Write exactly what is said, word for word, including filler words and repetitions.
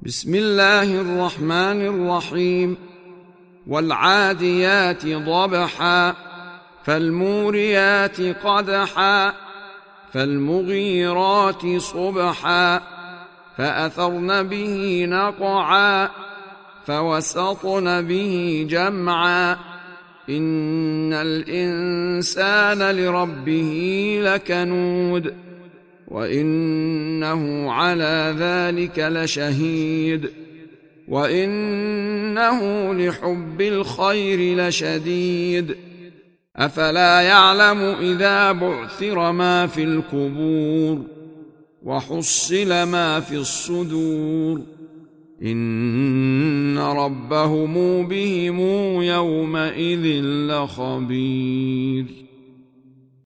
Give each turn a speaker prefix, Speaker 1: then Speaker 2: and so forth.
Speaker 1: بسم الله الرحمن الرحيم والعاديات ضبحا فالموريات قدحا فالمغيرات صبحا فأثرن به نقعا فوسطن به جمعا إن الإنسان لربه لكنود وإنه على ذلك لشهيد وإنه لحب الخير لشديد أفلا يعلم إذا بعثر ما في القبور وحصل ما في الصدور إن ربهم بهم يومئذ لخبير.